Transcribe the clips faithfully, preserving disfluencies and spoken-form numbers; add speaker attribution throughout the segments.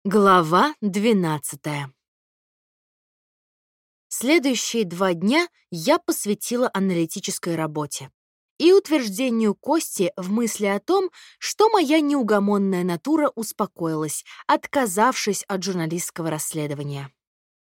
Speaker 1: Глава двенадцатая. Следующие два дня я посвятила аналитической работе и утверждению Кости в мысли о том, что моя неугомонная натура успокоилась, отказавшись от журналистского расследования.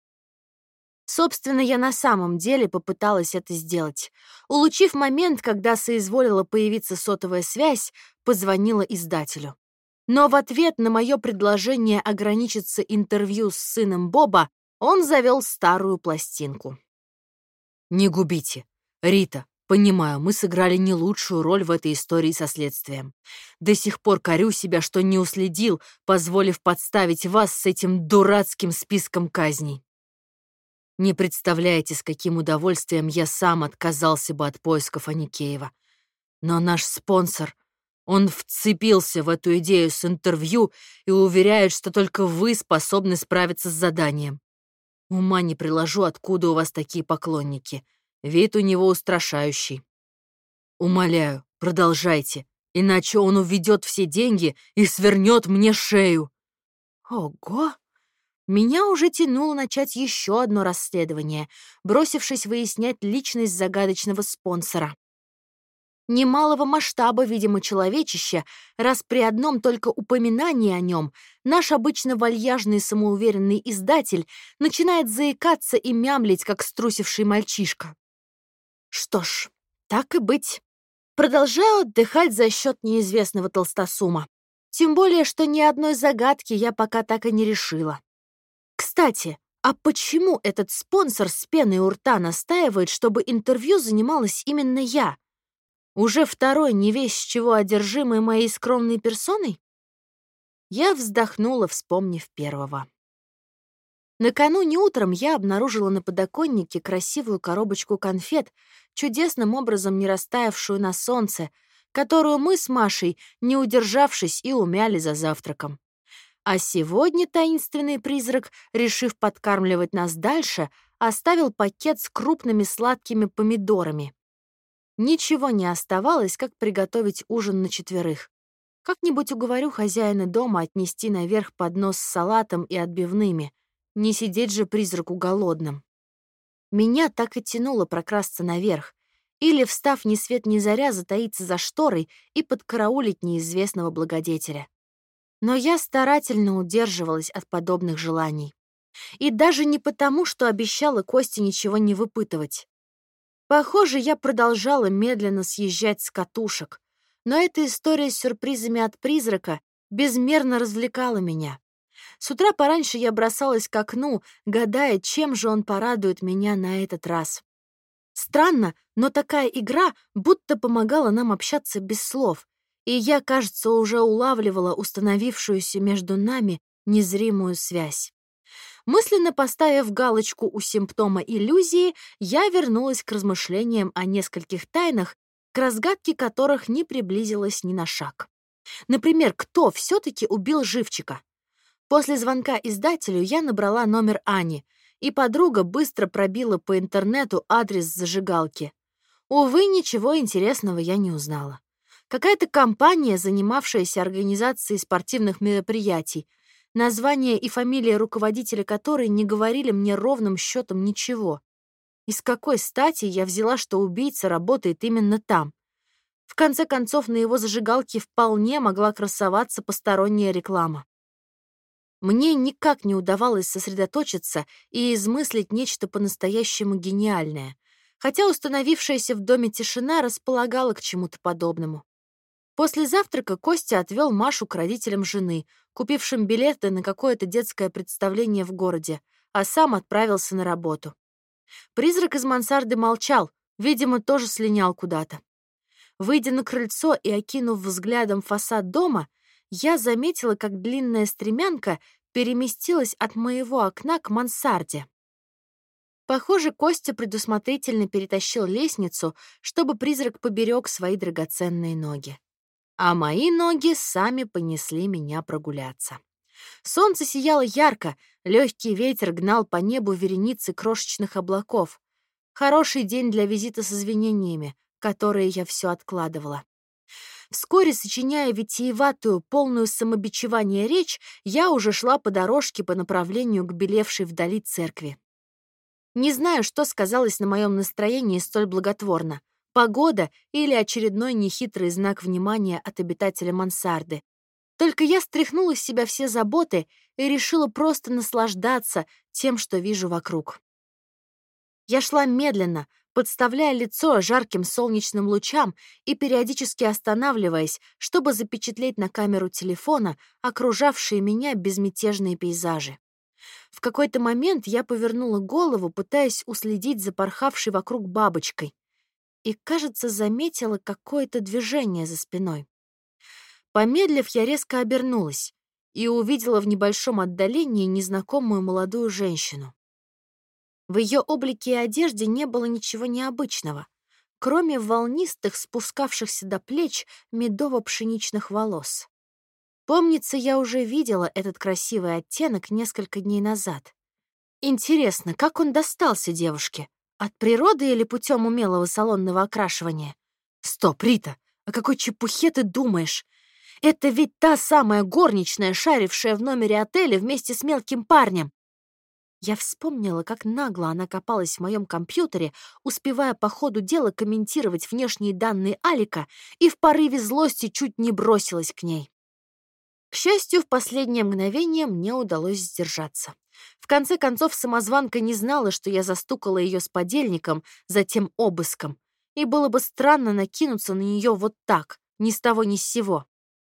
Speaker 1: Собственно, я на самом деле попыталась это сделать. Улучив момент, когда соизволила появиться сотовая связь, позвонила издателю. Но в ответ на мое предложение ограничиться интервью с сыном Боба он завел старую пластинку. «Не губите. Рита, понимаю, мы сыграли не лучшую роль в этой истории со следствием. До сих пор корю себя, что не уследил, позволив подставить вас с этим дурацким списком казней. Не представляете, с каким удовольствием я сам отказался бы от поисков Аникеева. Но наш спонсор... Он вцепился в эту идею с интервью и уверяет, что только вы способны справиться с заданием. Ума не приложу, откуда у вас такие поклонники. Вид у него устрашающий. Умоляю, продолжайте, иначе он уведет все деньги и свернет мне шею». Ого! Меня уже тянуло начать еще одно расследование, бросившись выяснять личность загадочного спонсора. Немалого масштаба, видимо, человечища, раз при одном только упоминании о нем наш обычно вальяжный и самоуверенный издатель начинает заикаться и мямлить, как струсивший мальчишка. Что ж, так и быть. Продолжаю отдыхать за счет неизвестного толстосума. Тем более, что ни одной загадки я пока так и не решила. Кстати, а почему этот спонсор с пеной у рта настаивает, чтобы интервью занималась именно я? Уже второй не весь с чего одержимый моей скромной персоной? Я вздохнула, вспомнив первого. Накануне утром я обнаружила на подоконнике красивую коробочку конфет, чудесным образом не растаявшую на солнце, которую мы с Машей, не удержавшись, и умяли за завтраком. А сегодня таинственный призрак, решив подкармливать нас дальше, оставил пакет с крупными сладкими помидорами. Ничего не оставалось, как приготовить ужин на четверых. Как-нибудь уговорю хозяина дома отнести наверх поднос с салатом и отбивными. Не сидеть же призраку голодным. Меня так и тянуло прокрасться наверх. Или, встав ни свет ни заря, затаиться за шторой и подкараулить неизвестного благодетеля. Но я старательно удерживалась от подобных желаний. И даже не потому, что обещала Косте ничего не выпытывать. Похоже, я продолжала медленно съезжать с катушек, но эта история с сюрпризами от призрака безмерно развлекала меня. С утра пораньше я бросалась к окну, гадая, чем же он порадует меня на этот раз. Странно, но такая игра будто помогала нам общаться без слов, и я, кажется, уже улавливала установившуюся между нами незримую связь. Мысленно поставив галочку у симптома иллюзии, я вернулась к размышлениям о нескольких тайнах, к разгадке которых не приблизилась ни на шаг. Например, кто все-таки убил Живчика? После звонка издателю я набрала номер Ани, и подруга быстро пробила по интернету адрес зажигалки. Увы, ничего интересного я не узнала. Какая-то компания, занимавшаяся организацией спортивных мероприятий, название и фамилия руководителя которой не говорили мне ровным счетом ничего. И с какой стати я взяла, что убийца работает именно там? В конце концов, на его зажигалке вполне могла красоваться посторонняя реклама. Мне никак не удавалось сосредоточиться и измыслить нечто по-настоящему гениальное, хотя установившаяся в доме тишина располагала к чему-то подобному. После завтрака Костя отвел Машу к родителям жены, купившим билеты на какое-то детское представление в городе, а сам отправился на работу. Призрак из мансарды молчал, видимо, тоже слинял куда-то. Выйдя на крыльцо и окинув взглядом фасад дома, я заметила, как длинная стремянка переместилась от моего окна к мансарде. Похоже, Костя предусмотрительно перетащил лестницу, чтобы призрак поберег свои драгоценные ноги. А мои ноги сами понесли меня прогуляться. Солнце сияло ярко, легкий ветер гнал по небу вереницы крошечных облаков. Хороший день для визита с извинениями, которые я все откладывала. Вскоре, сочиняя витиеватую, полную самобичевания речь, я уже шла по дорожке по направлению к белевшей вдали церкви. Не знаю, что сказалось на моем настроении столь благотворно. Погода или очередной нехитрый знак внимания от обитателя мансарды. Только я стряхнула с себя все заботы и решила просто наслаждаться тем, что вижу вокруг. Я шла медленно, подставляя лицо жарким солнечным лучам и периодически останавливаясь, чтобы запечатлеть на камеру телефона окружавшие меня безмятежные пейзажи. В какой-то момент я повернула голову, пытаясь уследить за порхавшей вокруг бабочкой, и, кажется, заметила какое-то движение за спиной. Помедлив, я резко обернулась и увидела в небольшом отдалении незнакомую молодую женщину. В ее облике и одежде не было ничего необычного, кроме волнистых, спускавшихся до плеч медово-пшеничных волос. Помнится, я уже видела этот красивый оттенок несколько дней назад. Интересно, как он достался девушке? От природы или путем умелого салонного окрашивания? Стоп, Рита, о какой чепухе ты думаешь? Это ведь та самая горничная, шарившая в номере отеля вместе с мелким парнем. Я вспомнила, как нагло она копалась в моем компьютере, успевая по ходу дела комментировать внешние данные Алика, и в порыве злости чуть не бросилась к ней. К счастью, в последнее мгновение мне удалось сдержаться. В конце концов, самозванка не знала, что я застукала ее с подельником, затем обыском, и было бы странно накинуться на нее вот так, ни с того ни с сего.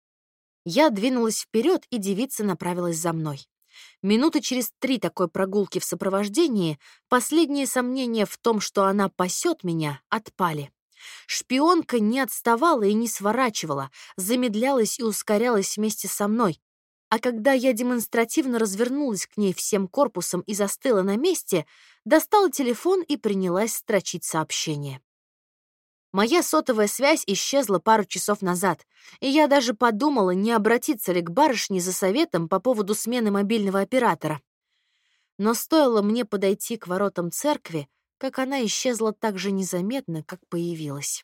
Speaker 1: Я двинулась вперед, и девица направилась за мной. Минуты через три такой прогулки в сопровождении последние сомнения в том, что она пасет меня, отпали. Шпионка не отставала и не сворачивала, замедлялась и ускорялась вместе со мной. А когда я демонстративно развернулась к ней всем корпусом и застыла на месте, достала телефон и принялась строчить сообщение. Моя сотовая связь исчезла пару часов назад, и я даже подумала, не обратиться ли к барышне за советом по поводу смены мобильного оператора. Но стоило мне подойти к воротам церкви, как она исчезла так же незаметно, как появилась.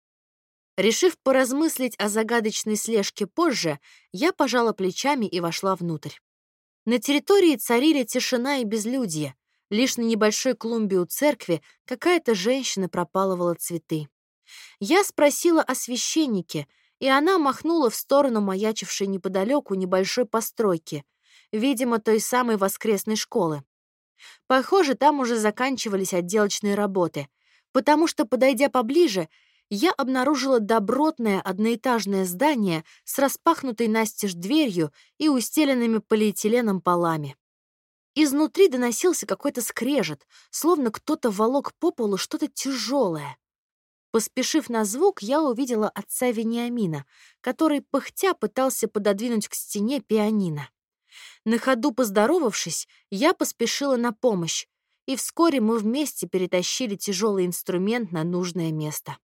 Speaker 1: Решив поразмыслить о загадочной слежке позже, я пожала плечами и вошла внутрь. На территории царили тишина и безлюдье. Лишь на небольшой клумбе у церкви какая-то женщина пропалывала цветы. Я спросила о священнике, и она махнула в сторону маячившей неподалеку небольшой постройки, видимо, той самой воскресной школы. Похоже, там уже заканчивались отделочные работы, потому что, подойдя поближе, я обнаружила добротное одноэтажное здание с распахнутой настежь дверью и устеленными полиэтиленом полами. Изнутри доносился какой-то скрежет, словно кто-то волок по полу что-то тяжелое. Поспешив на звук, я увидела отца Вениамина, который пыхтя пытался пододвинуть к стене пианино. На ходу поздоровавшись, я поспешила на помощь, и вскоре мы вместе перетащили тяжелый инструмент на нужное место.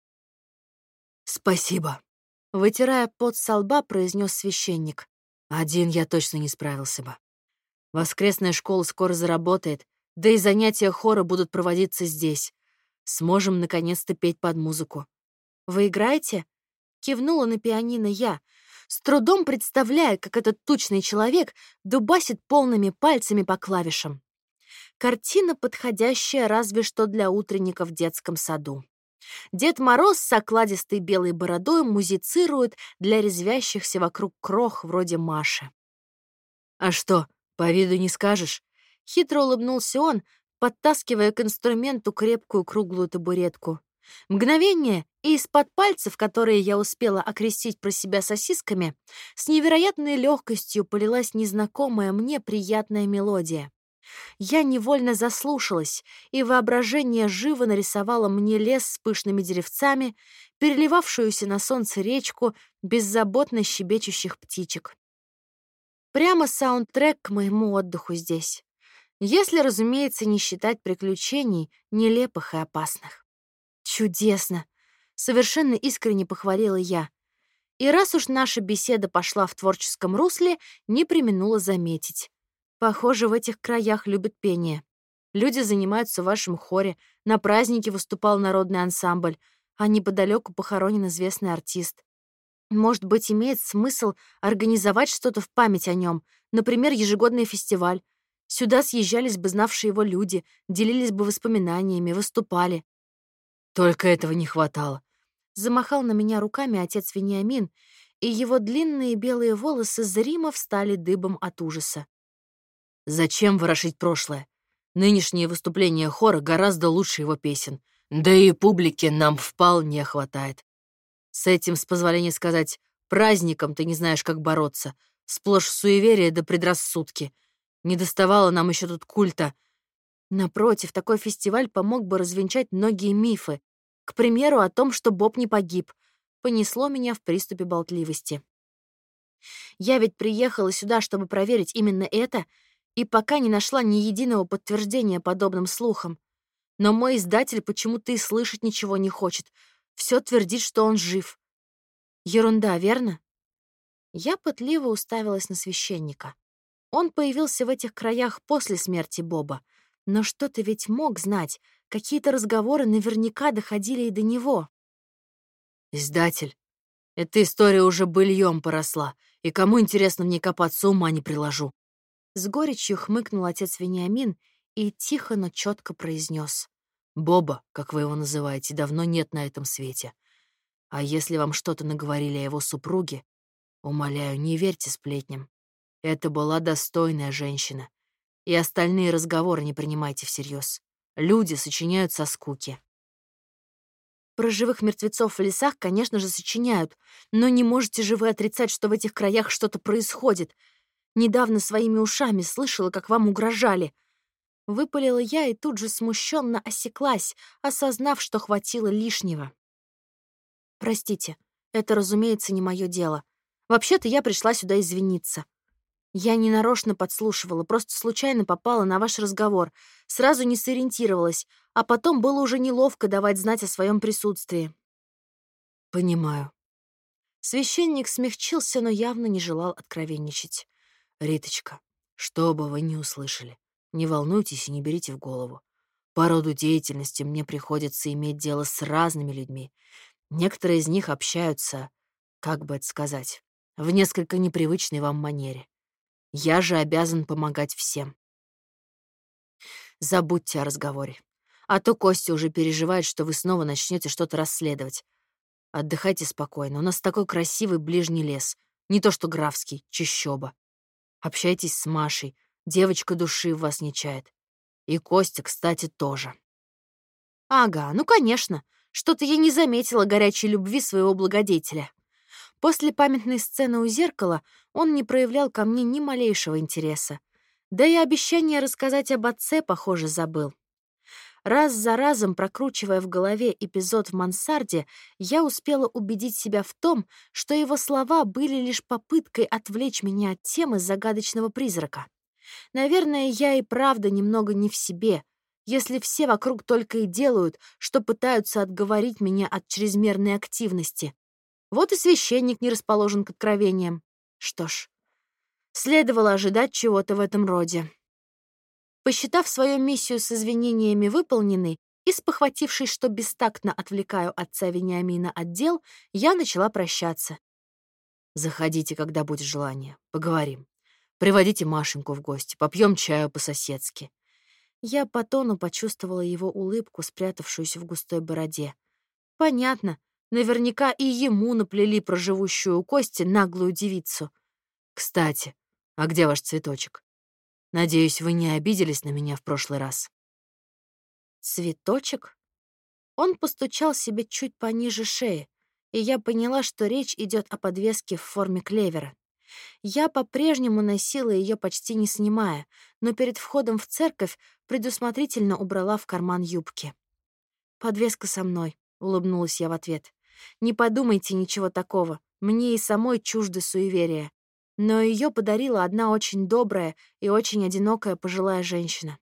Speaker 2: «Спасибо»,
Speaker 1: — вытирая пот со лба, произнес священник.
Speaker 2: «Один я точно не справился бы. Воскресная школа скоро заработает, да и занятия хора будут проводиться здесь. Сможем наконец-то петь под музыку».
Speaker 1: «Вы играете?» — кивнула на пианино я, с трудом представляя, как этот тучный человек дубасит полными пальцами по клавишам. Картина, подходящая разве что для утренника в детском саду. Дед Мороз с окладистой белой бородой музицирует для резвящихся вокруг крох вроде Маши.
Speaker 2: «А что, по виду не скажешь?»
Speaker 1: — хитро улыбнулся он, подтаскивая к инструменту крепкую круглую табуретку. Мгновение, и из-под пальцев, которые я успела окрестить про себя сосисками, с невероятной легкостью полилась незнакомая мне приятная мелодия. Я невольно заслушалась, и воображение живо нарисовало мне лес с пышными деревцами, переливавшуюся на солнце речку беззаботно щебечущих птичек. Прямо саундтрек к моему отдыху здесь. Если, разумеется, не считать приключений, нелепых и опасных. Чудесно! Совершенно искренне похвалила я. И раз уж наша беседа пошла в творческом русле, не преминула заметить. Похоже, в этих краях любят пение. Люди занимаются в вашем хоре, на празднике выступал народный ансамбль, а неподалеку похоронен известный артист. Может быть, имеет смысл организовать что-то в память о нем, например, ежегодный фестиваль. Сюда съезжались бы знавшие его люди, делились бы воспоминаниями, выступали.
Speaker 2: Только этого не хватало.
Speaker 1: Замахал на меня руками отец Вениамин, и его длинные белые волосы зримо встали дыбом от ужаса.
Speaker 2: Зачем ворошить прошлое? Нынешние выступления хора гораздо лучше его песен. Да и публики нам вполне хватает. С этим, с позволения сказать, праздником ты не знаешь, как бороться. Сплошь суеверие да предрассудки. Не доставало нам еще тут культа.
Speaker 1: Напротив, такой фестиваль помог бы развенчать многие мифы. К примеру, о том, что Боб не погиб. Понесло меня в приступе болтливости. Я ведь приехала сюда, чтобы проверить именно это, и пока не нашла ни единого подтверждения подобным слухам. Но мой издатель почему-то и слышать ничего не хочет. Все твердит, что он жив. Ерунда, верно? Я пытливо уставилась на священника. Он появился в этих краях после смерти Боба. Но что-то ведь мог знать. Какие-то разговоры наверняка доходили и до него.
Speaker 2: Издатель, эта история уже быльем поросла, и кому интересно в ней копаться, ума не приложу.
Speaker 1: С горечью хмыкнул отец Вениамин и тихо, но четко произнес:
Speaker 2: Боба, как вы его называете, давно нет на этом свете. А если вам что-то наговорили о его супруге, умоляю, не верьте сплетням. Это была достойная женщина. И остальные разговоры не принимайте всерьез. Люди сочиняют со скуки.
Speaker 1: Про живых мертвецов в лесах, конечно же, сочиняют, но не можете же вы отрицать, что в этих краях что-то происходит. Недавно своими ушами слышала, как вам угрожали. Выпалила я и тут же смущенно осеклась, осознав, что хватило лишнего. Простите, это, разумеется, не мое дело. Вообще-то я пришла сюда извиниться. Я не нарочно подслушивала, просто случайно попала на ваш разговор, сразу не сориентировалась, а потом было уже неловко давать знать о своем присутствии.
Speaker 2: Понимаю.
Speaker 1: Священник смягчился, но явно не желал откровенничать.
Speaker 2: Риточка, что бы вы ни услышали, не волнуйтесь и не берите в голову. По роду деятельности мне приходится иметь дело с разными людьми. Некоторые из них общаются, как бы это сказать, в несколько непривычной вам манере. Я же обязан помогать всем. Забудьте о разговоре. А то Костя уже переживает, что вы снова начнете что-то расследовать. Отдыхайте спокойно. У нас такой красивый ближний лес. Не то что графский, чащоба. Общайтесь с Машей. Девочка души в вас не чает. И Костя, кстати, тоже.
Speaker 1: Ага, ну конечно. Что-то я не заметила горячей любви своего благодетеля. После памятной сцены у зеркала он не проявлял ко мне ни малейшего интереса. Да и обещание рассказать об отце, похоже, забыл. Раз за разом, прокручивая в голове эпизод в мансарде, я успела убедить себя в том, что его слова были лишь попыткой отвлечь меня от темы загадочного призрака. Наверное, я и правда немного не в себе, если все вокруг только и делают, что пытаются отговорить меня от чрезмерной активности. Вот и священник не расположен к откровениям. Что ж, следовало ожидать чего-то в этом роде. Посчитав свою миссию с извинениями выполненной и спохватившись, что бестактно отвлекаю отца Вениамина от дел, я начала прощаться.
Speaker 2: Заходите, когда будет желание. Поговорим. Приводите Машеньку в гости. Попьем чаю по-соседски.
Speaker 1: Я по тону почувствовала его улыбку, спрятавшуюся в густой бороде. Понятно. Наверняка и ему наплели про живущую у Кости наглую девицу.
Speaker 2: Кстати, а где ваш цветочек? Надеюсь, вы не обиделись на меня в прошлый раз.
Speaker 1: Цветочек? Он постучал себе чуть пониже шеи, и я поняла, что речь идет о подвеске в форме клевера. Я по-прежнему носила ее, почти не снимая, но перед входом в церковь предусмотрительно убрала в карман юбки. «Подвеска со мной», — улыбнулась я в ответ. «Не подумайте ничего такого, мне и самой чужды суеверия. Но ее подарила одна очень добрая и очень одинокая пожилая женщина».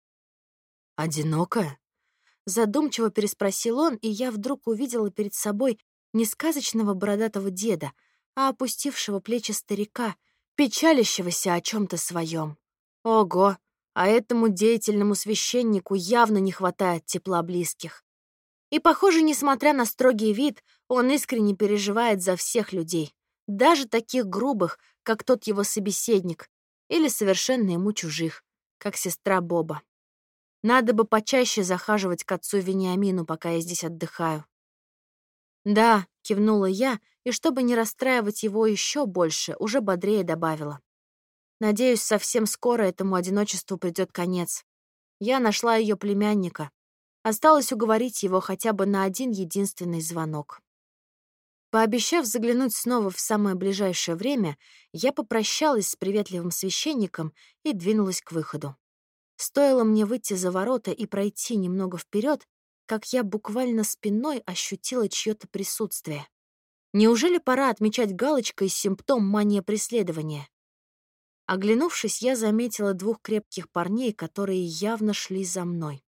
Speaker 2: «Одинокая?»
Speaker 1: Задумчиво переспросил он, и я вдруг увидела перед собой не сказочного бородатого деда, а опустившего плечи старика, печалящегося о чем-то своем. Ого, а этому деятельному священнику явно не хватает тепла близких. И, похоже, несмотря на строгий вид, он искренне переживает за всех людей, даже таких грубых, как тот его собеседник, или совершенно ему чужих, как сестра Боба. Надо бы почаще захаживать к отцу Вениамину, пока я здесь отдыхаю. «Да», — кивнула я, и, чтобы не расстраивать его еще больше, уже бодрее добавила. «Надеюсь, совсем скоро этому одиночеству придет конец. Я нашла ее племянника. Осталось уговорить его хотя бы на один единственный звонок». Пообещав заглянуть снова в самое ближайшее время, я попрощалась с приветливым священником и двинулась к выходу. Стоило мне выйти за ворота и пройти немного вперед, как я буквально спиной ощутила чье-то присутствие. Неужели пора отмечать галочкой симптом мания преследования? Оглянувшись, я заметила двух крепких парней, которые явно шли за мной.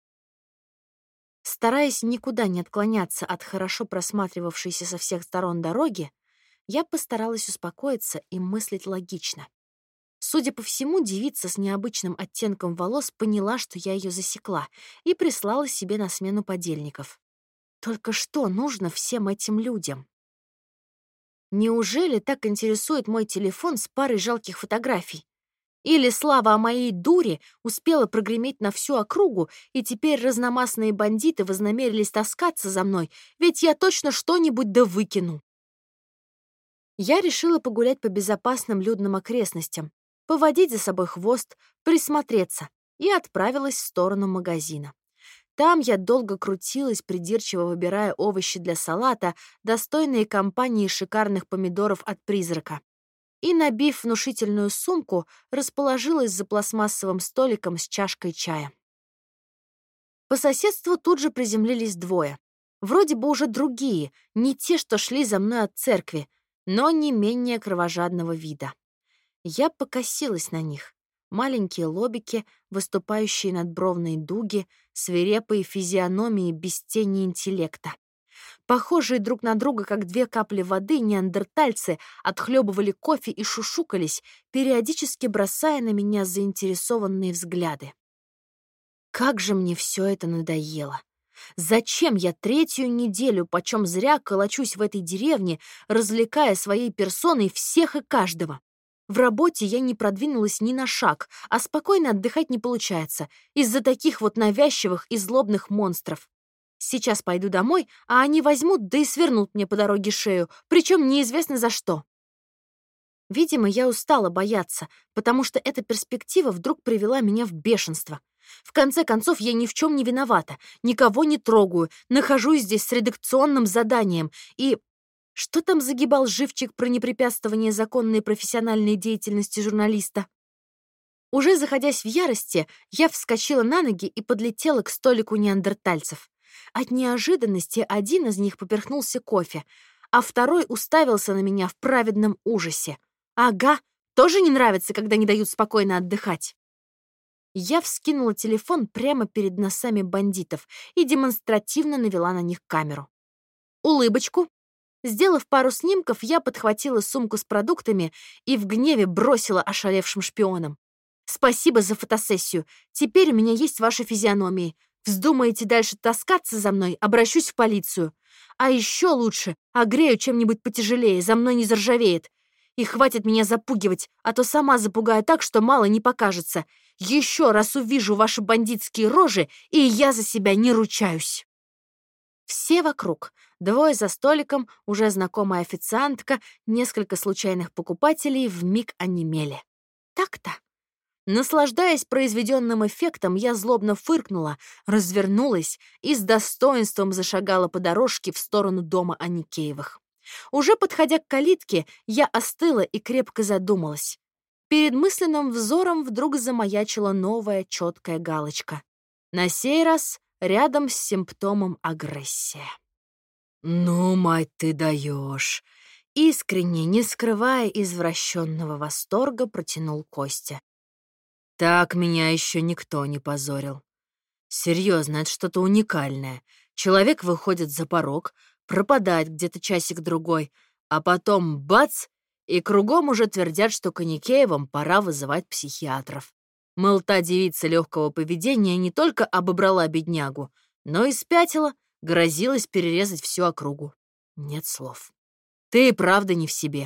Speaker 1: Стараясь никуда не отклоняться от хорошо просматривавшейся со всех сторон дороги, я постаралась успокоиться и мыслить логично. Судя по всему, девица с необычным оттенком волос поняла, что я ее засекла, и прислала себе на смену подельников. Только что нужно всем этим людям? Неужели так интересует мой телефон с парой жалких фотографий? Или слава о моей дуре успела прогреметь на всю округу, и теперь разномастные бандиты вознамерились таскаться за мной, ведь я точно что-нибудь да выкину. Я решила погулять по безопасным людным окрестностям, поводить за собой хвост, присмотреться, и отправилась в сторону магазина. Там я долго крутилась, придирчиво выбирая овощи для салата, достойные компании шикарных помидоров от «Призрака». И, набив внушительную сумку, расположилась за пластмассовым столиком с чашкой чая. По соседству тут же приземлились двое. Вроде бы уже другие, не те, что шли за мной от церкви, но не менее кровожадного вида. Я покосилась на них. Маленькие лобики, выступающие надбровные дуги, свирепые физиономии без тени интеллекта. Похожие друг на друга, как две капли воды, неандертальцы отхлебывали кофе и шушукались, периодически бросая на меня заинтересованные взгляды. Как же мне все это надоело! Зачем я третью неделю почем зря колочусь в этой деревне, развлекая своей персоной всех и каждого? В работе я не продвинулась ни на шаг, а спокойно отдыхать не получается из-за таких вот навязчивых и злобных монстров. Сейчас пойду домой, а они возьмут, да и свернут мне по дороге шею, причем неизвестно за что. Видимо, я устала бояться, потому что эта перспектива вдруг привела меня в бешенство. В конце концов, я ни в чем не виновата, никого не трогаю, нахожусь здесь с редакционным заданием. И что там загибал живчик про непрепятствование законной и профессиональной деятельности журналиста? Уже заходясь в ярости, я вскочила на ноги и подлетела к столику неандертальцев. От неожиданности один из них поперхнулся кофе, а второй уставился на меня в праведном ужасе. Ага, тоже не нравится, когда не дают спокойно отдыхать. Я вскинула телефон прямо перед носами бандитов и демонстративно навела на них камеру. Улыбочку. Сделав пару снимков, я подхватила сумку с продуктами и в гневе бросила ошалевшим шпионам. «Спасибо за фотосессию. Теперь у меня есть ваши физиономии. Вздумаете дальше таскаться за мной, обращусь в полицию. А еще лучше огрею чем-нибудь потяжелее, за мной не заржавеет. И хватит меня запугивать, а то сама запугаю так, что мало не покажется. Еще раз увижу ваши бандитские рожи, и я за себя не ручаюсь». Все вокруг, двое за столиком, уже знакомая официантка, несколько случайных покупателей вмиг онемели. Так-то. Наслаждаясь произведенным эффектом, я злобно фыркнула, развернулась и с достоинством зашагала по дорожке в сторону дома Аникеевых. Уже подходя к калитке, я остыла и крепко задумалась. Перед мысленным взором вдруг замаячила новая четкая галочка. На сей раз рядом с симптомом агрессия. «Ну, мать, ты даешь!» Искренне, не скрывая извращенного восторга, протянул Костя. «Так меня еще никто не позорил. Серьезно, это что-то уникальное. Человек выходит за порог, пропадает где-то часик-другой, а потом бац, и кругом уже твердят, что к Аникеевым пора вызывать психиатров. Мол, та девица легкого поведения не только обобрала беднягу, но и спятила,
Speaker 2: Грозилась перерезать всю округу. Нет слов. Ты и правда не в себе.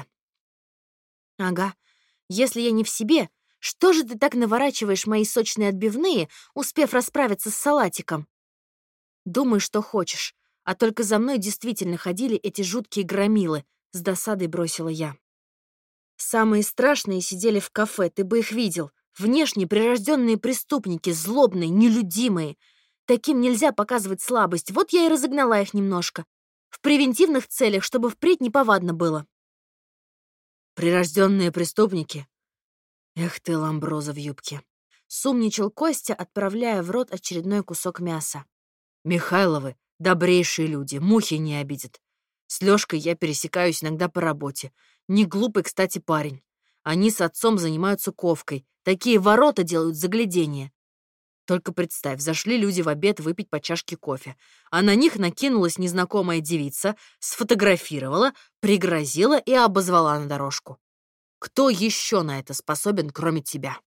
Speaker 1: Ага. Если я не в себе, что же ты так наворачиваешь мои сочные отбивные, успев расправиться с салатиком? Думай, что хочешь, а только за мной действительно ходили эти жуткие громилы, с досадой бросила я. Самые страшные сидели в кафе, ты бы их видел. Внешне прирожденные преступники, злобные, нелюдимые. Таким нельзя показывать слабость, вот я и разогнала их немножко. В превентивных целях, чтобы впредь неповадно было.
Speaker 2: Прирожденные преступники? Эх ты, ламброза в юбке.
Speaker 1: Сумничал Костя, отправляя в рот очередной кусок мяса.
Speaker 2: Михайловы — добрейшие люди, мухи не обидят. С Лёшкой я пересекаюсь иногда по работе. Не глупый, кстати, парень. Они с отцом занимаются ковкой. Такие ворота делают загляденье. Только представь, зашли люди в обед выпить по чашке кофе, а на них накинулась незнакомая девица, сфотографировала, пригрозила и обозвала на дорожку. Кто еще на это способен, кроме тебя?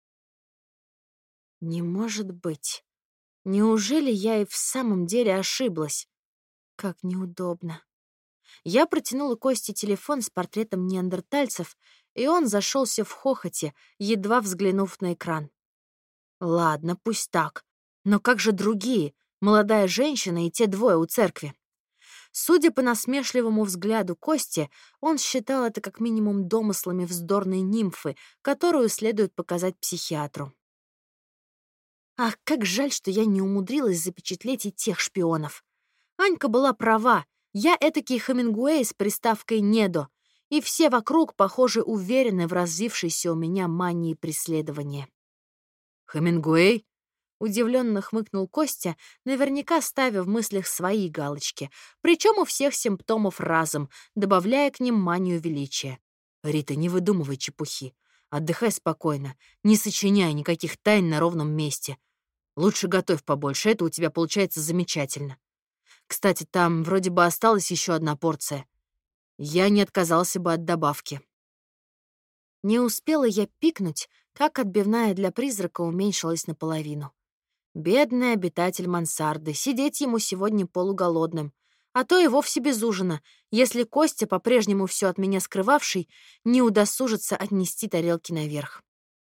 Speaker 1: Не может быть. Неужели я и в самом деле ошиблась? Как неудобно. Я протянула Косте телефон с портретом неандертальцев, и он зашелся в хохоте, едва взглянув на экран. Ладно, пусть так. Но как же другие, молодая женщина и те двое у церкви? Судя по насмешливому взгляду Кости, он считал это как минимум домыслами вздорной нимфы, которую следует показать психиатру. Ах, как жаль, что я не умудрилась запечатлеть и тех шпионов. Анька была права, я этакий Хемингуэй с приставкой «недо», и все вокруг, похоже, уверены в развившейся у меня мании преследования.
Speaker 2: Хемингуэй?
Speaker 1: Удивленно хмыкнул Костя, наверняка ставя в мыслях свои галочки, причем у всех симптомов разом, добавляя к ним манию величия.
Speaker 2: Рита, не выдумывай чепухи. Отдыхай спокойно, не сочиняй никаких тайн на ровном месте. Лучше готовь побольше, это у тебя получается замечательно. Кстати, там вроде бы осталась еще одна порция. Я не отказался бы от добавки.
Speaker 1: Не успела я пикнуть, как отбивная для призрака уменьшилась наполовину. Бедный обитатель мансарды, сидеть ему сегодня полуголодным, а то и вовсе без ужина, если Костя, по-прежнему все от меня скрывавший, не удосужится отнести тарелки наверх.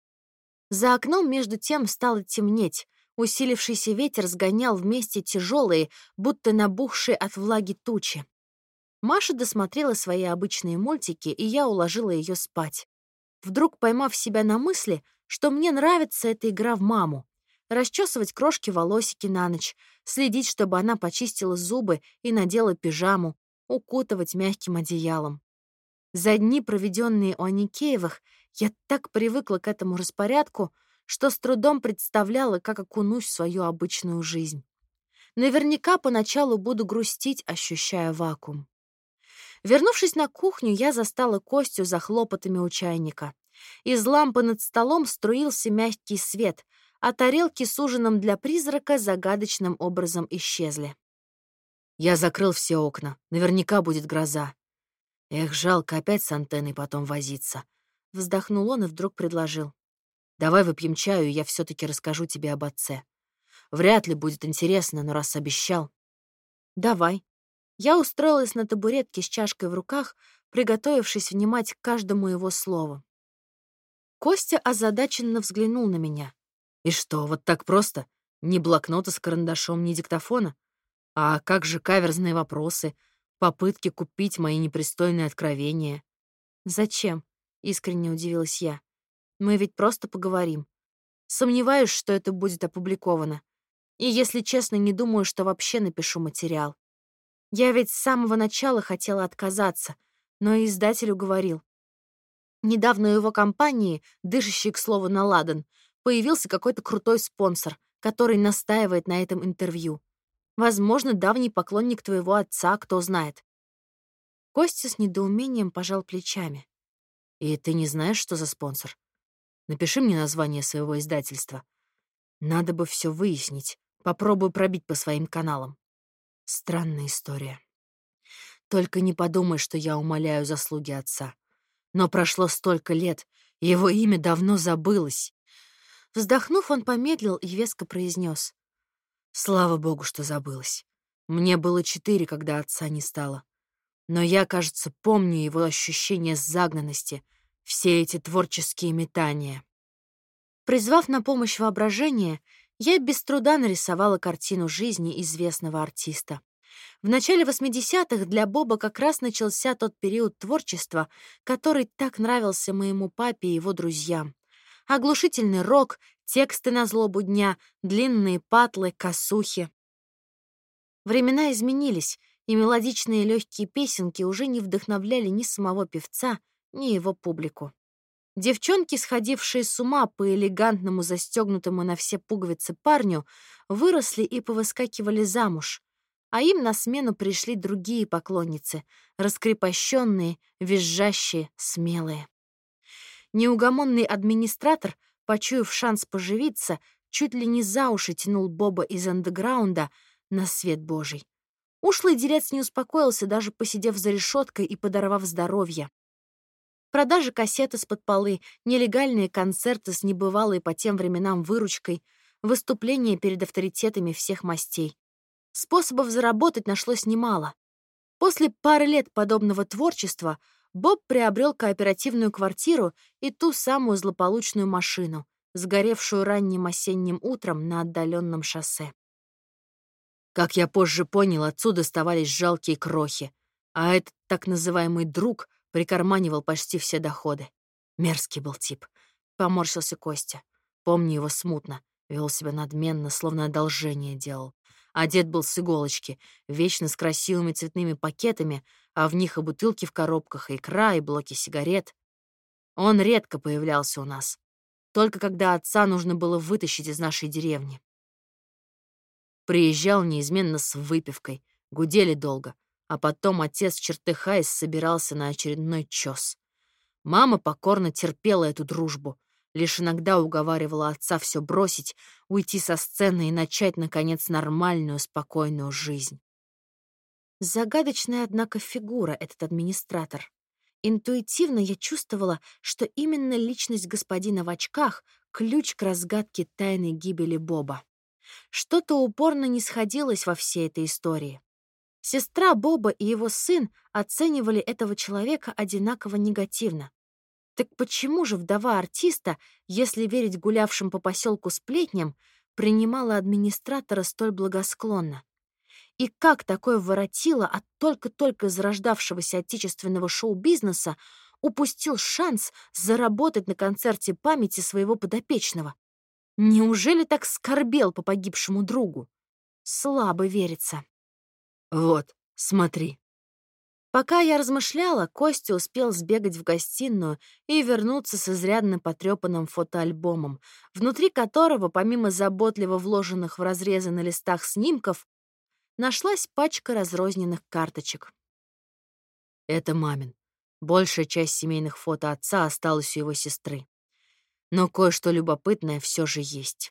Speaker 1: За окном между тем стало темнеть, усилившийся ветер сгонял вместе тяжелые, будто набухшие от влаги тучи. Маша досмотрела свои обычные мультики, и я уложила ее спать. Вдруг поймав себя на мысли, что мне нравится эта игра в маму. Расчесывать крошки-волосики на ночь, следить, чтобы она почистила зубы и надела пижаму, укутывать мягким одеялом. За дни, проведенные у Аникеевых, я так привыкла к этому распорядку, что с трудом представляла, как окунусь в свою обычную жизнь. Наверняка поначалу буду грустить, ощущая вакуум. Вернувшись на кухню, я застала Костю за хлопотами у чайника. Из лампы над столом струился мягкий свет, а тарелки с ужином для призрака загадочным образом исчезли.
Speaker 2: Я закрыл все окна. Наверняка будет гроза. Эх, жалко опять с антенной потом возиться.
Speaker 1: Вздохнул он и вдруг предложил.
Speaker 2: Давай выпьем чаю, и я все-таки расскажу тебе об отце. Вряд ли будет интересно, но раз обещал.
Speaker 1: Давай. Я устроилась на табуретке с чашкой в руках, приготовившись внимать к каждому его слову. Костя озадаченно взглянул на меня.
Speaker 2: И что, вот так просто? Ни блокнота с карандашом, ни диктофона? А как же каверзные вопросы, попытки купить мои непристойные откровения?
Speaker 1: Зачем? Искренне удивилась я. Мы ведь просто поговорим. Сомневаюсь, что это будет опубликовано. И, если честно, не думаю, что вообще напишу материал. Я ведь с самого начала хотела отказаться, но издатель уговорил. Недавно у его компании, дышащей, к слову, на ладан, появился какой-то крутой спонсор, который настаивает на этом интервью. Возможно, давний поклонник твоего отца, кто знает. Костя с недоумением пожал плечами.
Speaker 2: И ты не знаешь, что за спонсор? Напиши мне название своего издательства. Надо бы все выяснить. Попробую пробить по своим каналам. Странная история. Только не подумай, что я умаляю заслуги отца. Но прошло столько лет, и его имя давно забылось.
Speaker 1: Вздохнув, он помедлил и веско произнес:
Speaker 2: Слава богу, что забылось. Мне было четыре, когда отца не стало. Но я, кажется, помню его ощущение загнанности, все эти творческие метания.
Speaker 1: Призвав на помощь воображение, я без труда нарисовала картину жизни известного артиста. В начале восьмидесятых для Боба как раз начался тот период творчества, который так нравился моему папе и его друзьям. Оглушительный рок, тексты на злобу дня, длинные патлы, косухи. Времена изменились, и мелодичные легкие песенки уже не вдохновляли ни самого певца, ни его публику. Девчонки, сходившие с ума по элегантному, застегнутому на все пуговицы парню, выросли и повыскакивали замуж, а им на смену пришли другие поклонницы, раскрепощенные, визжащие, смелые. Неугомонный администратор, почуяв шанс поживиться, чуть ли не за уши тянул Боба из андеграунда на свет Божий. Ушлый делец не успокоился, даже посидев за решеткой и подорвав здоровье. Продажи кассет из-под полы, нелегальные концерты с небывалой по тем временам выручкой, выступления перед авторитетами всех мастей. Способов заработать нашлось немало. После пары лет подобного творчества Боб приобрел кооперативную квартиру и ту самую злополучную машину, сгоревшую ранним осенним утром на отдаленном шоссе.
Speaker 2: Как я позже понял, отцу доставались жалкие крохи, а этот так называемый друг прикарманивал почти все доходы. Мерзкий был тип. Поморщился Костя. Помню его смутно. Вел себя надменно, словно одолжение делал. Одет был с иголочки, вечно с красивыми цветными пакетами, а в них и бутылки в коробках, и икра, и блоки сигарет. Он редко появлялся у нас. Только когда отца нужно было вытащить из нашей деревни. Приезжал неизменно с выпивкой, гудели долго, а потом отец, чертыхаясь, собирался на очередной чёс. Мама покорно терпела эту дружбу, лишь иногда уговаривала отца все бросить, уйти со сцены и начать, наконец, нормальную, спокойную жизнь.
Speaker 1: Загадочная, однако, фигура этот администратор. Интуитивно я чувствовала, что именно личность господина в очках — ключ к разгадке тайны гибели Боба. Что-то упорно не сходилось во всей этой истории. Сестра Боба и его сын оценивали этого человека одинаково негативно. Так почему же вдова артиста, если верить гулявшим по поселку сплетням, принимала администратора столь благосклонно? И как такое воротило от только-только зарождавшегося отечественного шоу-бизнеса упустил шанс заработать на концерте памяти своего подопечного? Неужели так скорбел по погибшему другу? Слабо верится.
Speaker 2: Вот, смотри.
Speaker 1: Пока я размышляла, Костя успел сбегать в гостиную и вернуться с изрядно потрепанным фотоальбомом, внутри которого, помимо заботливо вложенных в разрезы на листах снимков, нашлась пачка разрозненных карточек.
Speaker 2: Это мамин. Большая часть семейных фото отца осталась у его сестры. Но кое-что любопытное все же есть.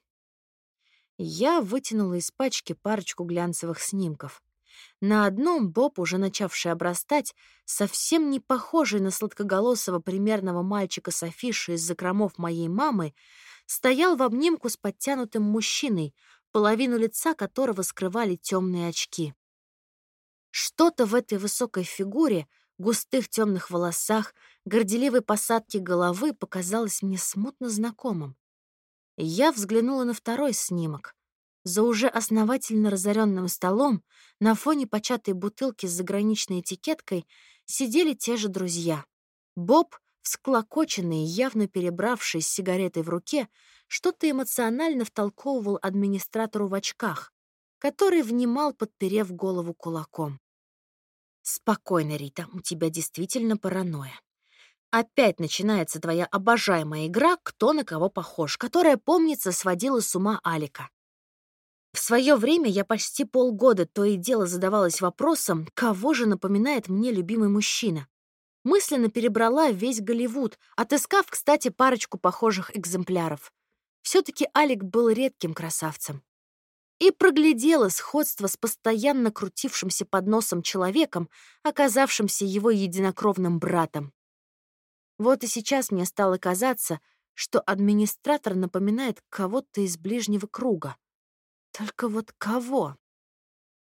Speaker 1: Я вытянула из пачки парочку глянцевых снимков. На одном Боб, уже начавший обрастать, совсем не похожий на сладкоголосого примерного мальчика с афиши из закромов моей мамы, стоял в обнимку с подтянутым мужчиной, половину лица которого скрывали темные очки. Что-то в этой высокой фигуре, густых темных волосах, горделивой посадке головы показалось мне смутно знакомым. Я взглянула на второй снимок. За уже основательно разоренным столом на фоне початой бутылки с заграничной этикеткой сидели те же друзья. Боб, всклокоченный, явно перебравший с сигаретой в руке, что-то эмоционально втолковывал администратору в очках, который внимал, подперев голову кулаком. «Спокойно, Рита, у тебя действительно паранойя. Опять начинается твоя обожаемая игра «Кто на кого похож», которая, помнится, сводила с ума Алика. В свое время я почти полгода то и дело задавалась вопросом, кого же напоминает мне любимый мужчина. Мысленно перебрала весь Голливуд, отыскав, кстати, парочку похожих экземпляров. Все-таки Алик был редким красавцем. И проглядела сходство с постоянно крутившимся под носом человеком, оказавшимся его единокровным братом. Вот и сейчас мне стало казаться, что администратор напоминает кого-то из ближнего круга. Только вот кого?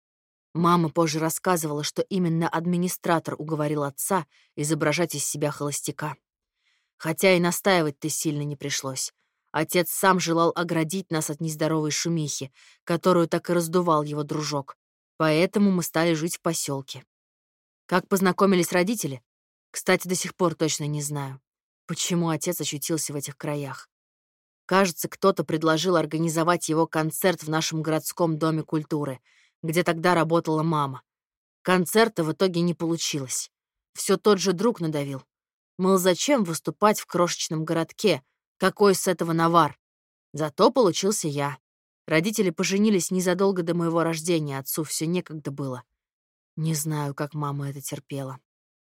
Speaker 2: Мама позже рассказывала, что именно администратор уговорил отца изображать из себя холостяка. Хотя и настаивать-то сильно не пришлось. Отец сам желал оградить нас от нездоровой шумихи, которую так и раздувал его дружок. Поэтому мы стали жить в поселке. Как познакомились родители? Кстати, до сих пор точно не знаю, почему отец очутился в этих краях. Кажется, кто-то предложил организовать его концерт в нашем городском доме культуры, где тогда работала мама. Концерта в итоге не получилось. Все тот же друг надавил. Мол, зачем выступать в крошечном городке? Какой с этого навар? Зато получился я. Родители поженились незадолго до моего рождения, отцу все некогда было. Не знаю, как мама это терпела.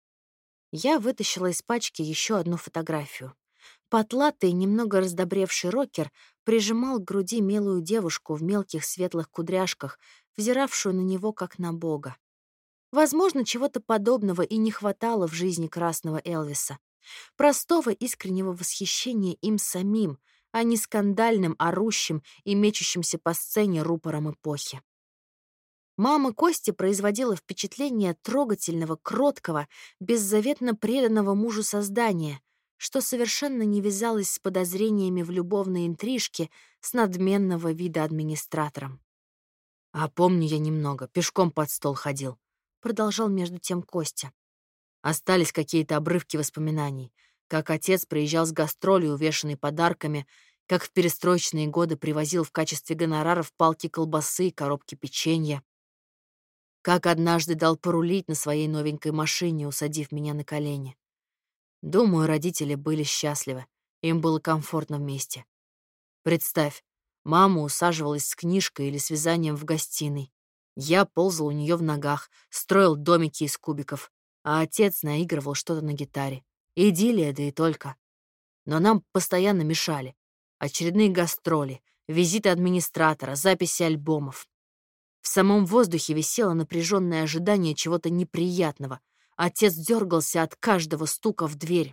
Speaker 2: Я вытащила из пачки еще одну фотографию. Потлатый, немного раздобревший рокер прижимал к груди милую девушку в мелких светлых кудряшках, взиравшую на него как на бога. Возможно, чего-то подобного и не хватало в жизни красного Элвиса. Простого искреннего восхищения им самим, а не скандальным, орущим и мечущимся по сцене рупором эпохи. Мама Кости производила впечатление трогательного, кроткого, беззаветно преданного мужу создания, что совершенно не вязалось с подозрениями в любовной интрижке с надменного вида администратором. «А помню я немного, пешком под стол ходил», — продолжал между тем Костя. Остались какие-то обрывки воспоминаний, как отец приезжал с гастролей, увешанный подарками, как в перестроечные годы привозил в качестве гонораров палки колбасы и коробки печенья, как однажды дал порулить на своей новенькой машине, усадив меня на колени. Думаю, родители были счастливы, им было комфортно вместе. Представь, мама усаживалась с книжкой или с вязанием в гостиной. Я ползал у нее в ногах, строил домики из кубиков, а отец наигрывал что-то на гитаре. Идиллия, да и только. Но нам постоянно мешали. Очередные гастроли, визиты администратора, записи альбомов. В самом воздухе висело напряженное ожидание чего-то неприятного. Отец дергался от каждого стука в дверь.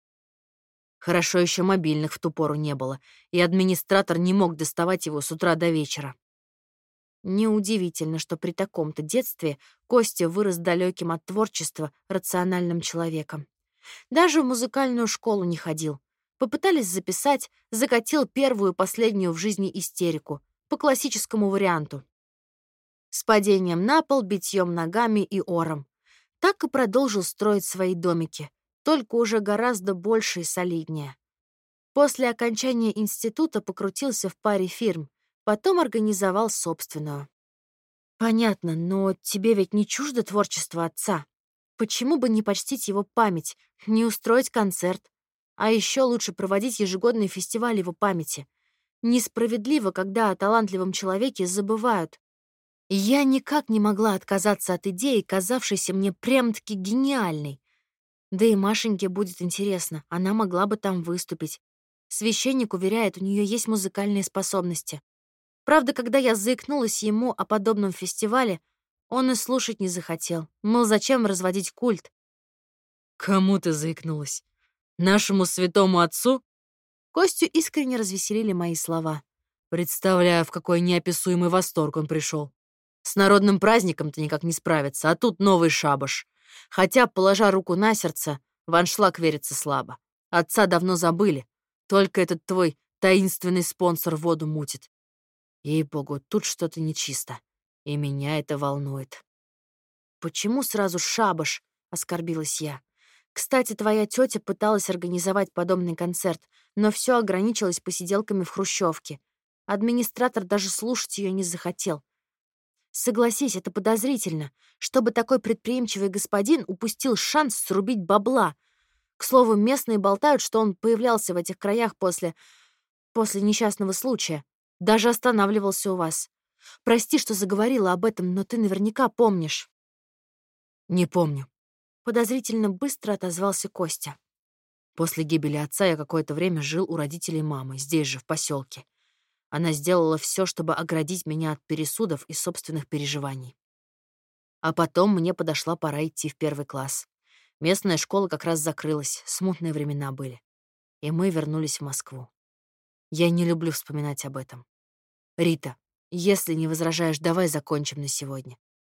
Speaker 2: Хорошо еще мобильных в ту пору не было, и администратор не мог доставать его с утра до вечера. Неудивительно, что при таком-то детстве Костя вырос далеким от творчества рациональным человеком. Даже в музыкальную школу не ходил. Попытались записать, закатил первую и последнюю в жизни истерику, по классическому варианту. С падением на пол, битьем ногами и ором. Так и продолжил строить свои домики, только уже гораздо больше и солиднее. После окончания института покрутился в паре фирм, потом организовал собственную. Понятно, но тебе ведь не чуждо творчество отца. Почему бы не почтить его память, не устроить концерт? А еще лучше проводить ежегодный фестиваль его памяти. Несправедливо, когда о талантливом человеке забывают. И я никак не могла отказаться от идеи, казавшейся мне прям-таки гениальной. Да и Машеньке будет интересно, она могла бы там выступить. Священник уверяет, у нее есть музыкальные способности. Правда, когда я заикнулась ему о подобном фестивале, он и слушать не захотел. Мол, зачем разводить культ? «Кому ты заикнулась? Нашему святому отцу?» Костю искренне развеселили мои слова. Представляю, в какой неописуемый восторг он пришел. С народным праздником-то никак не справится, а тут новый шабаш. Хотя, положа руку на сердце, в аншлаг верится слабо. Отца давно забыли. Только этот твой таинственный спонсор воду мутит. Ей-богу, тут что-то нечисто. И меня это волнует. «Почему сразу шабаш?» — оскорбилась я. «Кстати, твоя тетя пыталась организовать подобный концерт, но все ограничилось посиделками в хрущевке. Администратор даже слушать ее не захотел. Согласись, это подозрительно, чтобы такой предприимчивый господин упустил шанс срубить бабла. К слову, местные болтают, что он появлялся в этих краях после... после несчастного случая. Даже останавливался у вас. Прости, что заговорила об этом, но ты наверняка помнишь». «Не помню», — подозрительно быстро отозвался Костя. После гибели отца я какое-то время жил у родителей мамы, здесь же, в поселке. Она сделала все, чтобы оградить меня от пересудов и собственных переживаний. А потом мне подошла пора идти в первый класс. Местная школа как раз закрылась, смутные времена были. И мы вернулись в Москву. Я не люблю вспоминать об этом. Рита, если не возражаешь, давай закончим на сегодня.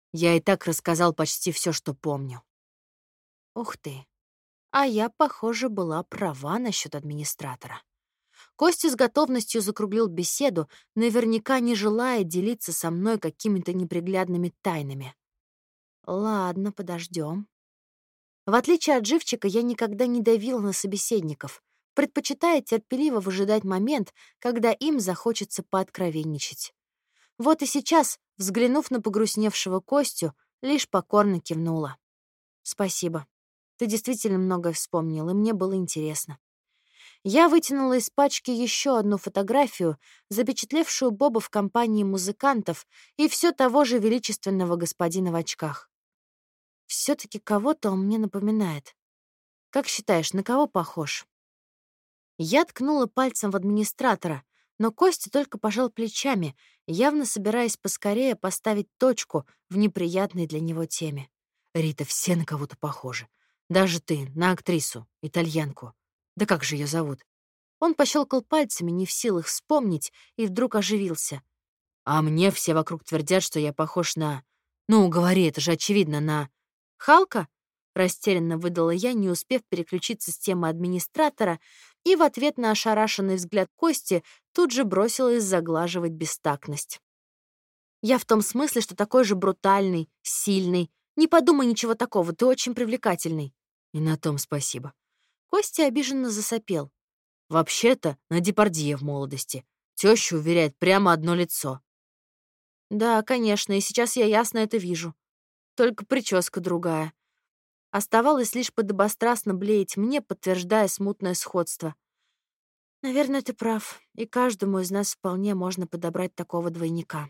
Speaker 2: Я и так рассказал почти все, что помню.
Speaker 1: Ух ты. А я, похоже, была права насчет администратора. Костя с готовностью закруглил беседу, наверняка не желая делиться со мной какими-то неприглядными тайнами. Ладно, подождем. В отличие от живчика, я никогда не давила на собеседников, предпочитая терпеливо выжидать момент, когда им захочется пооткровенничать. Вот и сейчас, взглянув на погрустневшего Костю, лишь покорно кивнула. «Спасибо. Ты действительно многое вспомнил, и мне было интересно». Я вытянула из пачки еще одну фотографию, запечатлевшую Боба в компании музыкантов и все того же величественного господина в очках. Все-таки кого-то он мне напоминает. Как считаешь, на кого похож? Я ткнула пальцем в администратора, но Костя только пожал плечами, явно собираясь поскорее поставить точку в неприятной для него теме.
Speaker 2: Рита, все на кого-то похожи. Даже ты, на актрису, итальянку. Да как же ее зовут?
Speaker 1: Он пощелкал пальцами, не в силах вспомнить, и вдруг оживился.
Speaker 2: А мне все вокруг твердят, что я похож на... Ну, говори, это же очевидно, на...
Speaker 1: «Халка?» — растерянно выдала я, не успев переключиться с темы администратора, и в ответ на ошарашенный взгляд Кости тут же бросилась заглаживать бестактность. «Я в том смысле, что такой же брутальный, сильный. Не подумай ничего такого, ты очень привлекательный».
Speaker 2: И на том спасибо.
Speaker 1: Костя обиженно засопел.
Speaker 2: Вообще-то на Депардье в молодости. Теща уверяет, прямо одно лицо.
Speaker 1: «Да, конечно, и сейчас я ясно это вижу. Только прическа другая». Оставалось лишь подобострастно блеять мне, подтверждая смутное сходство. «Наверное, ты прав, и каждому из нас вполне можно подобрать такого двойника».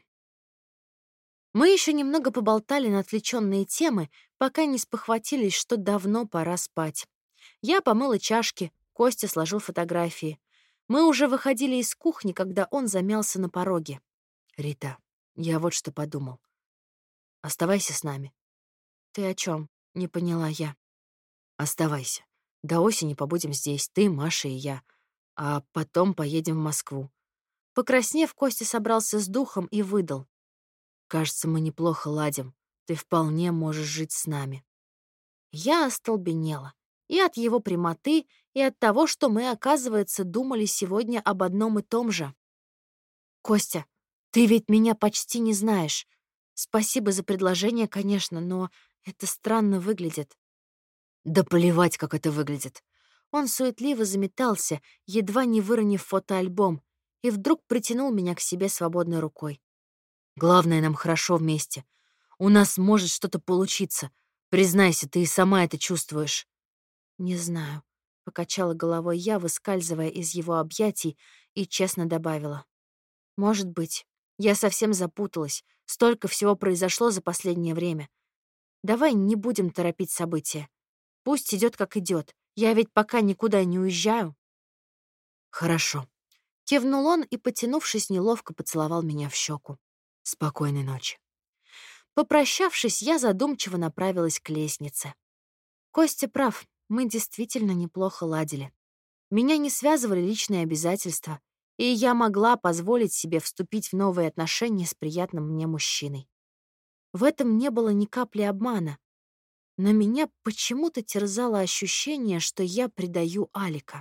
Speaker 1: Мы еще немного поболтали на отвлеченные темы, пока не спохватились, что давно пора спать. Я помыла чашки, Костя сложил фотографии. Мы уже выходили из кухни, когда он замялся на пороге.
Speaker 2: Рита, я вот что подумал. Оставайся с нами.
Speaker 1: «Ты о чем? Не поняла я.
Speaker 2: Оставайся. До осени побудем здесь, ты, Маша и я. А потом поедем в Москву.
Speaker 1: Покраснев, Костя собрался с духом и выдал.
Speaker 2: Кажется, мы неплохо ладим. Ты вполне можешь жить с нами.
Speaker 1: Я остолбенела. И от его прямоты, и от того, что мы, оказывается, думали сегодня об одном и том же. «Костя, ты ведь меня почти не знаешь. Спасибо за предложение, конечно, но это странно выглядит».
Speaker 2: Да плевать, как это выглядит.
Speaker 1: Он суетливо заметался, едва не выронив фотоальбом, и вдруг притянул меня к себе свободной рукой.
Speaker 2: Главное, нам хорошо вместе. У нас может что-то получиться. Признайся, ты и сама это чувствуешь.
Speaker 1: «Не знаю», — покачала головой я, выскальзывая из его объятий, и честно добавила. «Может быть. Я совсем запуталась. Столько всего произошло за последнее время. Давай не будем торопить события. Пусть идет, как идет. Я ведь пока никуда не уезжаю».
Speaker 2: Хорошо.
Speaker 1: Кивнул он и, потянувшись, неловко поцеловал меня в щеку.
Speaker 2: Спокойной ночи.
Speaker 1: Попрощавшись, я задумчиво направилась к лестнице. Костя прав, мы действительно неплохо ладили. Меня не связывали личные обязательства, и я могла позволить себе вступить в новые отношения с приятным мне мужчиной. В этом не было ни капли обмана, но меня почему-то терзало ощущение, что я предаю Алика.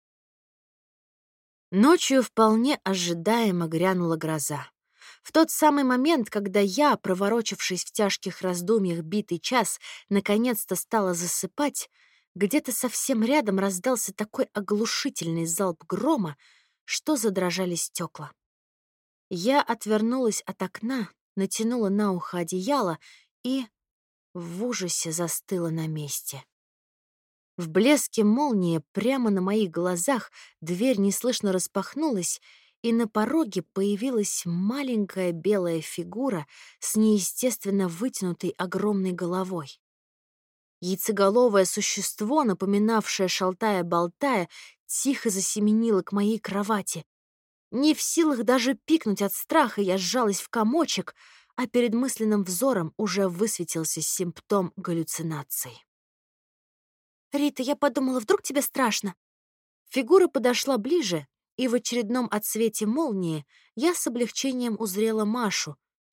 Speaker 1: Ночью вполне ожидаемо грянула гроза. В тот самый момент, когда я, проворочившись в тяжких раздумьях битый час, наконец-то стала засыпать, где-то совсем рядом раздался такой оглушительный залп грома, что задрожали стекла. Я отвернулась от окна, натянула на ухо одеяло и в ужасе застыла на месте. В блеске молнии прямо на моих глазах дверь неслышно распахнулась, и на пороге появилась маленькая белая фигура с неестественно вытянутой огромной головой. Яйцеголовое существо, напоминавшее шалтая-болтая, тихо засеменило к моей кровати. Не в силах даже пикнуть от страха, я сжалась в комочек, а перед мысленным взором уже высветился симптом галлюцинаций. «Рита, я подумала, вдруг тебе страшно?» Фигура подошла ближе, и в очередном отсвете молнии я с облегчением узрела Машу,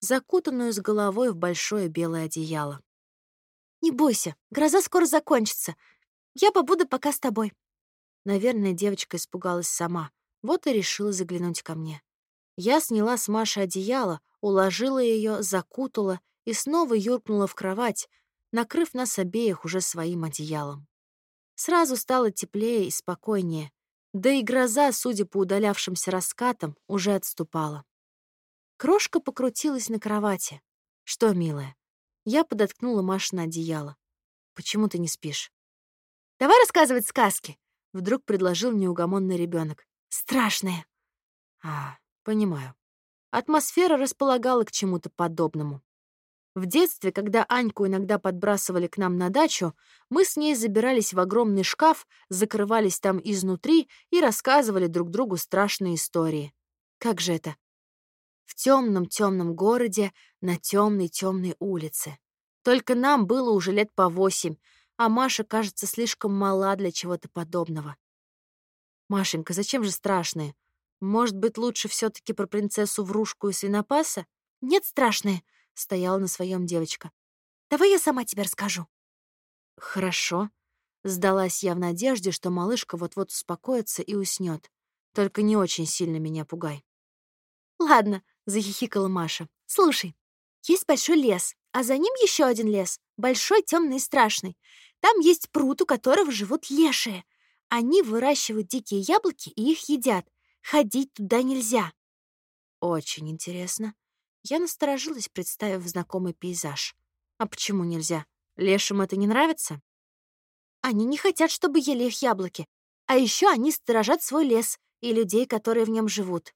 Speaker 1: закутанную с головой в большое белое одеяло. «Не бойся, гроза скоро закончится. Я побуду пока с тобой». Наверное, девочка испугалась сама, вот и решила заглянуть ко мне. Я сняла с Маши одеяло, уложила ее, закутала и снова юркнула в кровать, накрыв нас обеих уже своим одеялом. Сразу стало теплее и спокойнее, да и гроза, судя по удалявшимся раскатам, уже отступала. Крошка покрутилась на кровати. «Что, милая?» Я подоткнула Машу на одеяло. «Почему ты не спишь?» «Давай рассказывать сказки», — вдруг предложил неугомонный ребенок. «Страшные». «А, понимаю». Атмосфера располагала к чему-то подобному. В детстве, когда Аньку иногда подбрасывали к нам на дачу, мы с ней забирались в огромный шкаф, закрывались там изнутри и рассказывали друг другу страшные истории. Как же это? В темном-темном городе на темной-темной улице. Только нам было уже лет по восемь, а Маша, кажется, слишком мала для чего-то подобного. «Машенька, зачем же страшные? Может быть, лучше все-таки про принцессу Врушку и свинопаса?» «Нет, страшные», — стояла на своем девочка. «Давай я сама тебе расскажу». «Хорошо», — сдалась я в надежде, что малышка вот-вот успокоится и уснет. «Только не очень сильно меня пугай». «Ладно», — захихикала Маша. «Слушай, есть большой лес, а за ним еще один лес, большой, темный и страшный. Там есть пруд, у которого живут лешие. Они выращивают дикие яблоки и их едят. Ходить туда нельзя». «Очень интересно». Я насторожилась, представив знакомый пейзаж. «А почему нельзя? Лешим это не нравится?» «Они не хотят, чтобы ели их яблоки. А еще они сторожат свой лес и людей, которые в нем живут».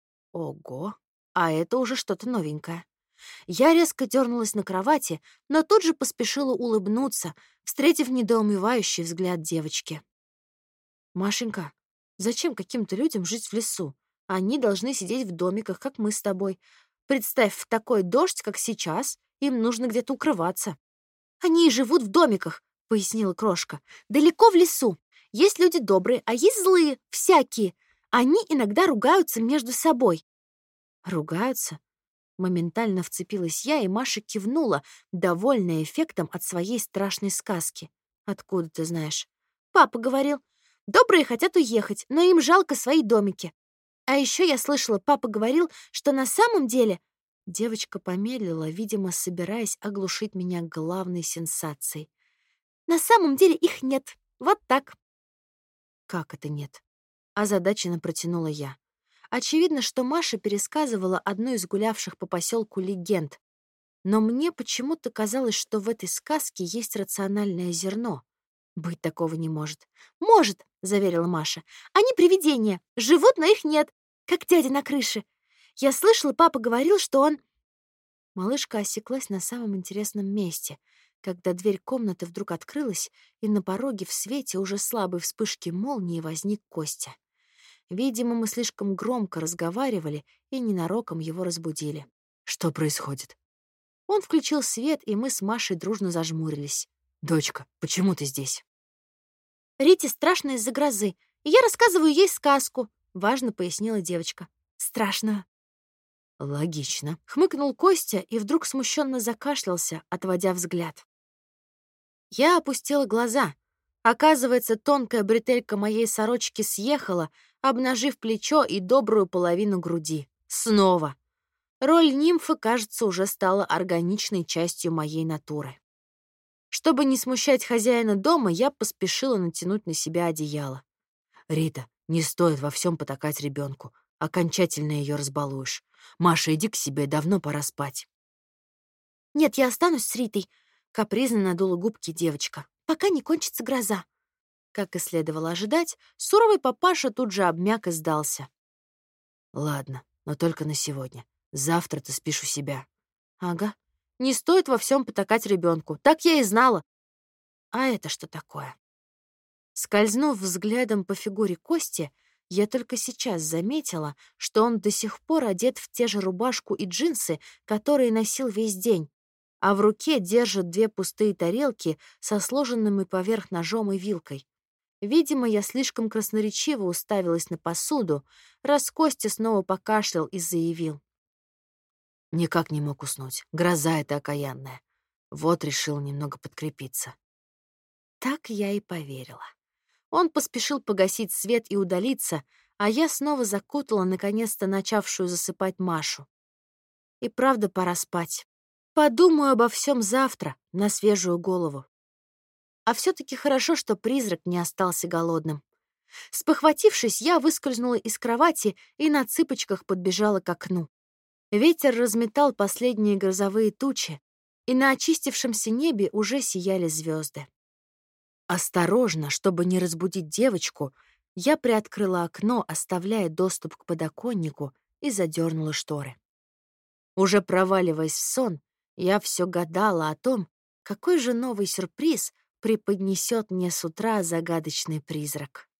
Speaker 1: «Ого! А это уже что-то новенькое». Я резко дернулась на кровати, но тут же поспешила улыбнуться, встретив недоумевающий взгляд девочки. «Машенька, зачем каким-то людям жить в лесу? Они должны сидеть в домиках, как мы с тобой. Представь, в такой дождь, как сейчас, им нужно где-то укрываться». «Они и живут в домиках», — пояснила Крошка. «Далеко в лесу. Есть люди добрые, а есть злые, всякие. Они иногда ругаются между собой». «Ругаются?» Моментально вцепилась я, и Маша кивнула, довольная эффектом от своей страшной сказки. «Откуда ты знаешь?» «Папа говорил. Добрые хотят уехать, но им жалко свои домики. А еще я слышала, папа говорил, что на самом деле...» Девочка помедлила, видимо, собираясь оглушить меня главной сенсацией. «На самом деле их нет. Вот так». «Как это нет?» Озадаченно протянула я. Очевидно, что Маша пересказывала одну из гулявших по поселку легенд, но мне почему-то казалось, что в этой сказке есть рациональное зерно. Быть такого не может. «Может», — заверила Маша. «Они привидения, живут, но их нет, как дядя на крыше. Я слышала, папа говорил, что он...» Малышка осеклась на самом интересном месте, когда дверь комнаты вдруг открылась, и на пороге в свете уже слабой вспышки молнии возник Костя. Видимо, мы слишком громко разговаривали и ненароком его разбудили. «Что происходит?» Он включил свет, и мы с Машей дружно зажмурились. «Дочка, почему ты здесь?» «Рите страшно из-за грозы, и я рассказываю ей сказку», — важно пояснила девочка. «Страшную». «Логично», — хмыкнул Костя и вдруг смущенно закашлялся, отводя взгляд. Я опустила глаза. Оказывается, тонкая бретелька моей сорочки съехала, обнажив плечо и добрую половину груди. Снова. Роль нимфы, кажется, уже стала органичной частью моей натуры. Чтобы не смущать хозяина дома, я поспешила натянуть на себя одеяло. «Рита, не стоит во всем потакать ребенку. Окончательно ее разбалуешь. Маша, иди к себе, давно пора спать». «Нет, я останусь с Ритой», — капризно надула губки девочка, «пока не кончится гроза». Как и следовало ожидать, суровый папаша тут же обмяк и сдался. «Ладно, но только на сегодня. Завтра ты спишь у себя». «Ага. Не стоит во всем потакать ребенку. Так я и знала». «А это что такое?» Скользнув взглядом по фигуре Кости, я только сейчас заметила, что он до сих пор одет в те же рубашку и джинсы, которые носил весь день, а в руке держит две пустые тарелки со сложенными поверх ножом и вилкой. Видимо, я слишком красноречиво уставилась на посуду, раз Костя снова покашлял и заявил.
Speaker 2: Никак не мог уснуть. Гроза эта окаянная. Вот решил немного подкрепиться.
Speaker 1: Так я и поверила. Он поспешил погасить свет и удалиться, а я снова закутала наконец-то начавшую засыпать Машу. И правда, пора спать. Подумаю обо всем завтра, на свежую голову. А все-таки хорошо, что призрак не остался голодным. Спохватившись, я выскользнула из кровати и на цыпочках подбежала к окну. Ветер разметал последние грозовые тучи, и на очистившемся небе уже сияли звезды. Осторожно, чтобы не разбудить девочку, я приоткрыла окно, оставляя доступ к подоконнику, и задернула шторы. Уже проваливаясь в сон, я все гадала о том, какой же новый сюрприз преподнесет мне с утра загадочный призрак.